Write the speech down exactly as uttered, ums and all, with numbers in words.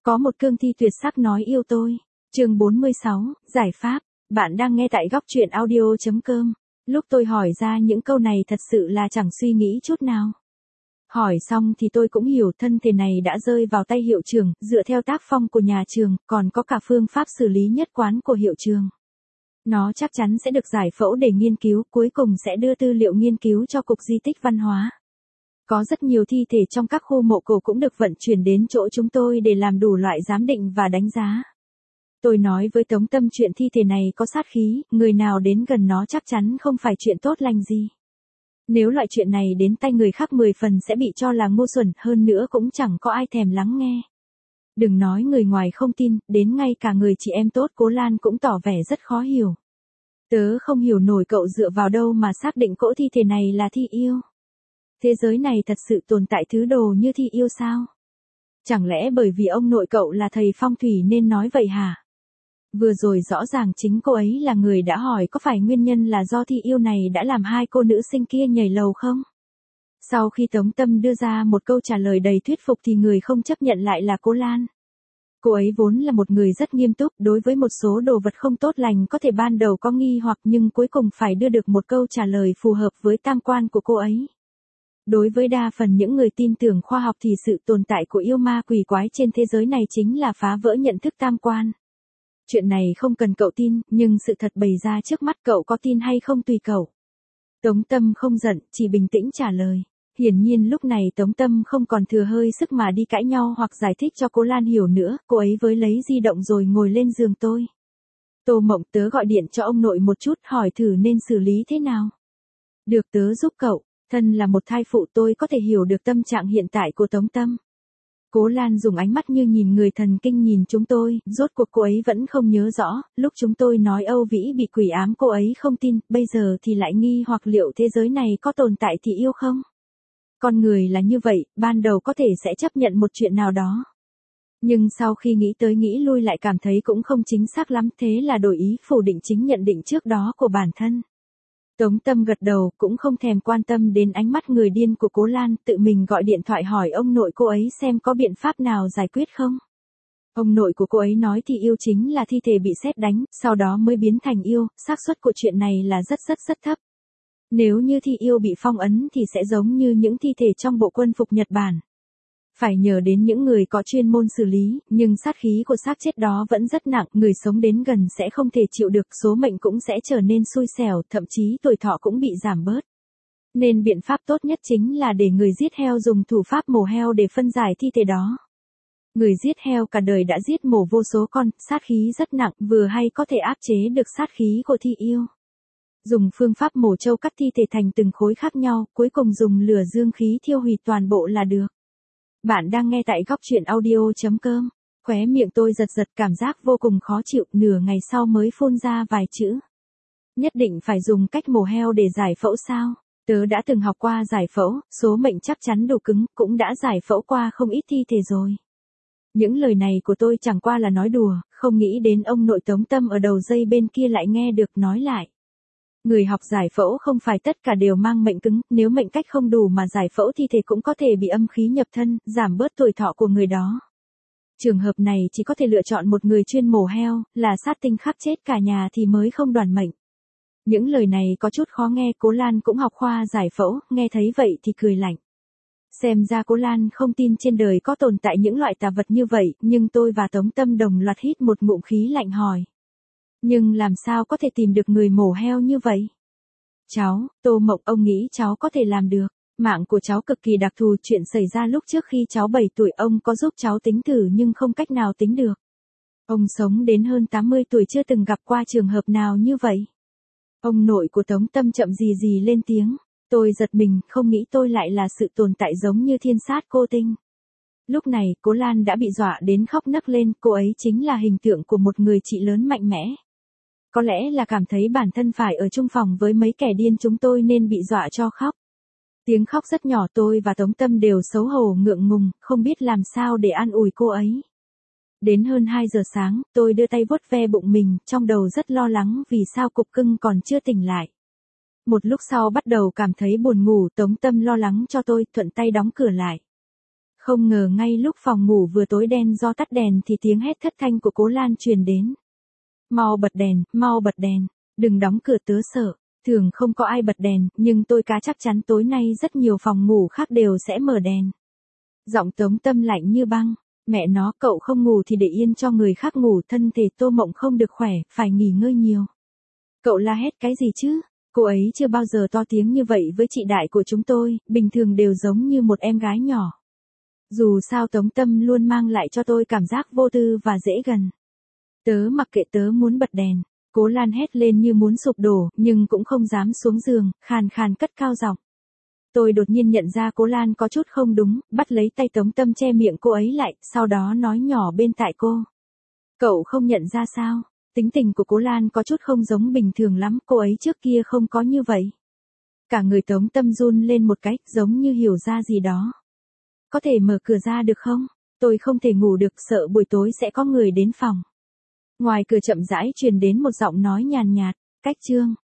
Có một cương thi tuyệt sắc nói yêu tôi. Chương bốn mươi sáu, giải pháp. Bạn đang nghe tại góc truyện audio chấm com. Lúc tôi hỏi ra những câu này thật sự là chẳng suy nghĩ chút nào. Hỏi xong thì tôi cũng hiểu thân thể này đã rơi vào tay hiệu trưởng, dựa theo tác phong của nhà trường, còn có cả phương pháp xử lý nhất quán của hiệu trường. Nó chắc chắn sẽ được giải phẫu để nghiên cứu, cuối cùng sẽ đưa tư liệu nghiên cứu cho Cục Di tích Văn hóa. Có rất nhiều thi thể trong các khu mộ cổ cũng được vận chuyển đến chỗ chúng tôi để làm đủ loại giám định và đánh giá. Tôi nói với Tống Tâm chuyện thi thể này có sát khí, người nào đến gần nó chắc chắn không phải chuyện tốt lành gì. Nếu loại chuyện này đến tay người khác mười phần sẽ bị cho là ngu xuẩn, hơn nữa cũng chẳng có ai thèm lắng nghe. Đừng nói người ngoài không tin, đến ngay cả người chị em tốt Cố Lan cũng tỏ vẻ rất khó hiểu. Tớ không hiểu nổi cậu dựa vào đâu mà xác định cỗ thi thể này là thi yêu. Thế giới này thật sự tồn tại thứ đồ như thi yêu sao? Chẳng lẽ bởi vì ông nội cậu là thầy phong thủy nên nói vậy hả? Vừa rồi rõ ràng chính cô ấy là người đã hỏi có phải nguyên nhân là do thi yêu này đã làm hai cô nữ sinh kia nhảy lầu không? Sau khi Tống Tâm đưa ra một câu trả lời đầy thuyết phục thì người không chấp nhận lại là Cố Lan. Cô ấy vốn là một người rất nghiêm túc, đối với một số đồ vật không tốt lành có thể ban đầu có nghi hoặc nhưng cuối cùng phải đưa được một câu trả lời phù hợp với tam quan của cô ấy. Đối với đa phần những người tin tưởng khoa học thì sự tồn tại của yêu ma quỷ quái trên thế giới này chính là phá vỡ nhận thức tam quan. Chuyện này không cần cậu tin, nhưng sự thật bày ra trước mắt cậu có tin hay không tùy cậu. Tống Tâm không giận, chỉ bình tĩnh trả lời. Hiển nhiên lúc này Tống Tâm không còn thừa hơi sức mà đi cãi nhau hoặc giải thích cho Cố Lan hiểu nữa, cô ấy với lấy di động rồi ngồi lên giường tôi. Tô Mộng, tớ gọi điện cho ông nội một chút hỏi thử nên xử lý thế nào. Được, tớ giúp cậu. Thân là một thai phụ tôi có thể hiểu được tâm trạng hiện tại của Tống Tâm. Cố Lan dùng ánh mắt như nhìn người thần kinh nhìn chúng tôi, rốt cuộc cô ấy vẫn không nhớ rõ, lúc chúng tôi nói Âu Vĩ bị quỷ ám cô ấy không tin, bây giờ thì lại nghi hoặc liệu thế giới này có tồn tại thì yêu không? Con người là như vậy, ban đầu có thể sẽ chấp nhận một chuyện nào đó. Nhưng sau khi nghĩ tới nghĩ lui lại cảm thấy cũng không chính xác lắm, thế là đổi ý phủ định chính nhận định trước đó của bản thân. Tống Tâm gật đầu, cũng không thèm quan tâm đến ánh mắt người điên của Cố Lan, tự mình gọi điện thoại hỏi ông nội cô ấy xem có biện pháp nào giải quyết không. Ông nội của cô ấy nói thì yêu chính là thi thể bị sét đánh, sau đó mới biến thành yêu, xác suất của chuyện này là rất rất rất thấp. Nếu như thi yêu bị phong ấn thì sẽ giống như những thi thể trong bộ quân phục Nhật Bản. Phải nhờ đến những người có chuyên môn xử lý, nhưng sát khí của xác chết đó vẫn rất nặng, người sống đến gần sẽ không thể chịu được, số mệnh cũng sẽ trở nên xui xẻo, thậm chí tuổi thọ cũng bị giảm bớt. Nên biện pháp tốt nhất chính là để người giết heo dùng thủ pháp mổ heo để phân giải thi thể đó. Người giết heo cả đời đã giết mổ vô số con, sát khí rất nặng, vừa hay có thể áp chế được sát khí của thi yêu. Dùng phương pháp mổ trâu cắt thi thể thành từng khối khác nhau, cuối cùng dùng lửa dương khí thiêu hủy toàn bộ là được. Bạn đang nghe tại góc truyện audio chấm com. Khóe miệng tôi giật giật, cảm giác vô cùng khó chịu, nửa ngày sau mới phun ra vài chữ. Nhất định phải dùng cách mổ heo để giải phẫu sao? Tớ đã từng học qua giải phẫu, số mệnh chắc chắn đủ cứng, cũng đã giải phẫu qua không ít thi thể rồi. Những lời này của tôi chẳng qua là nói đùa, không nghĩ đến ông nội Tống Tâm ở đầu dây bên kia lại nghe được nói lại. Người học giải phẫu không phải tất cả đều mang mệnh cứng, nếu mệnh cách không đủ mà giải phẫu thi thể cũng có thể bị âm khí nhập thân, giảm bớt tuổi thọ của người đó. Trường hợp này chỉ có thể lựa chọn một người chuyên mổ heo, là sát tinh khắc chết cả nhà thì mới không đoàn mệnh. Những lời này có chút khó nghe, Cố Lan cũng học khoa giải phẫu, nghe thấy vậy thì cười lạnh. Xem ra Cố Lan không tin trên đời có tồn tại những loại tà vật như vậy, nhưng tôi và Tống Tâm đồng loạt hít một ngụm khí lạnh hỏi. Nhưng làm sao có thể tìm được người mổ heo như vậy? Cháu, Tô Mộng, ông nghĩ cháu có thể làm được. Mạng của cháu cực kỳ đặc thù, chuyện xảy ra lúc trước khi cháu bảy tuổi, ông có giúp cháu tính thử nhưng không cách nào tính được. Ông sống đến hơn tám mươi tuổi chưa từng gặp qua trường hợp nào như vậy. Ông nội của Tống Tâm chậm gì gì lên tiếng. Tôi giật mình, không nghĩ tôi lại là sự tồn tại giống như thiên sát cô tinh. Lúc này, Cố Lan đã bị dọa đến khóc nấc lên, cô ấy chính là hình tượng của một người chị lớn mạnh mẽ. Có lẽ là cảm thấy bản thân phải ở chung phòng với mấy kẻ điên chúng tôi nên bị dọa cho khóc. Tiếng khóc rất nhỏ, tôi và Tống Tâm đều xấu hổ ngượng ngùng, không biết làm sao để an ủi cô ấy. Đến hơn hai giờ sáng, tôi đưa tay vuốt ve bụng mình, trong đầu rất lo lắng vì sao cục cưng còn chưa tỉnh lại. Một lúc sau bắt đầu cảm thấy buồn ngủ, Tống Tâm lo lắng cho tôi, thuận tay đóng cửa lại. Không ngờ ngay lúc phòng ngủ vừa tối đen do tắt đèn thì tiếng hét thất thanh của Cố Lan truyền đến. Mau bật đèn, mau bật đèn, đừng đóng cửa tớ sợ. Thường không có ai bật đèn, nhưng tôi cá chắc chắn tối nay rất nhiều phòng ngủ khác đều sẽ mở đèn. Giọng Tống Tâm lạnh như băng. Mẹ nó, cậu không ngủ thì để yên cho người khác ngủ, thân thể Tô Mộng không được khỏe, phải nghỉ ngơi nhiều. Cậu la hét cái gì chứ? Cô ấy chưa bao giờ to tiếng như vậy với chị đại của chúng tôi, bình thường đều giống như một em gái nhỏ. Dù sao Tống Tâm luôn mang lại cho tôi cảm giác vô tư và dễ gần. Tớ mặc kệ, tớ muốn bật đèn. Cố Lan hét lên như muốn sụp đổ, nhưng cũng không dám xuống giường, khàn khàn cất cao giọng. Tôi đột nhiên nhận ra Cố Lan có chút không đúng, bắt lấy tay Tống Tâm che miệng cô ấy lại, sau đó nói nhỏ bên tai cô. Cậu không nhận ra sao? Tính tình của Cố Lan có chút không giống bình thường lắm, cô ấy trước kia không có như vậy. Cả người Tống Tâm run lên một cái, giống như hiểu ra gì đó. Có thể mở cửa ra được không? Tôi không thể ngủ được, sợ buổi tối sẽ có người đến phòng. Ngoài cửa chậm rãi truyền đến một giọng nói nhàn nhạt, Cách Trương.